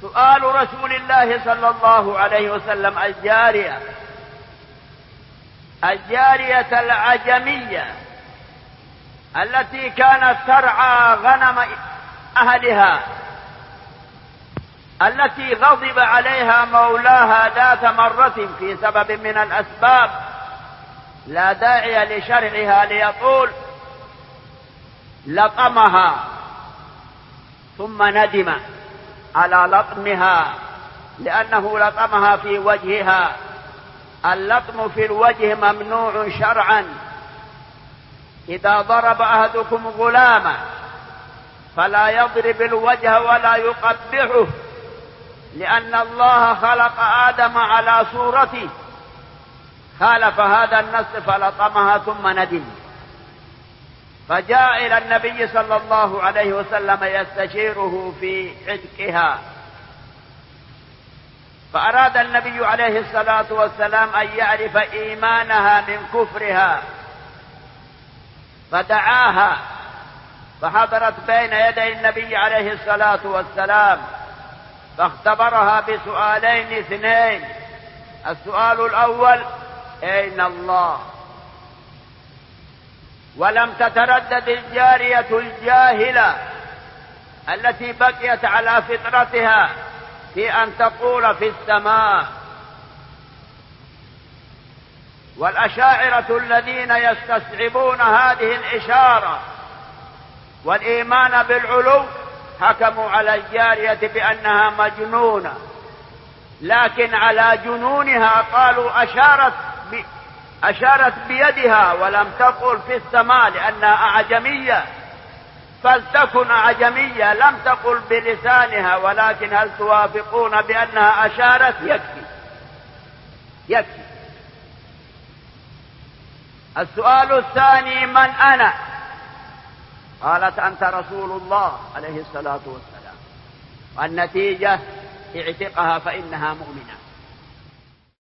سؤال رسول الله صلى الله عليه وسلم الجارية العجمية التي كانت ترعى غنم أهلها، التي غضب عليها مولاها ذات مرة في سبب من الأسباب لا داعي لشرعها ليطول، لطمها ثم ندم على لطمها لأنه لطمها في وجهها. اللطم في الوجه ممنوع شرعا. إذا ضرب أحدكم غلاما فلا يضرب الوجه ولا يقبحه، لأن الله خلق آدم على صورته، خالف هذا النص فلطمها ثم ندم، فجاء إلى النبي صلى الله عليه وسلم يستشيره في عتقها، فأراد النبي عليه الصلاة والسلام أن يعرف إيمانها من كفرها، فدعاها فحضرت بين يدي النبي عليه الصلاة والسلام، فاختبرها بسؤالين اثنين. السؤال الأول: أين الله؟ ولم تتردد الجارية الجاهلة التي بقيت على فطرتها في أن تقول في السماء. والأشاعرة الذين يستصعبون هذه الإشارة والإيمان بالعلو حكموا على الجارية بأنها مجنونة، لكن على جنونها قالوا أشارت بيدها ولم تقل في السماء لأنها أعجمية، فلتكن أعجمية، لم تقل بلسانها. ولكن هل توافقون بأنها أشارت؟ يكفي. السؤال الثاني: من أنا؟ قالت: أنت رسول الله عليه الصلاة والسلام. والنتيجة: اعتقها فإنها مؤمنة.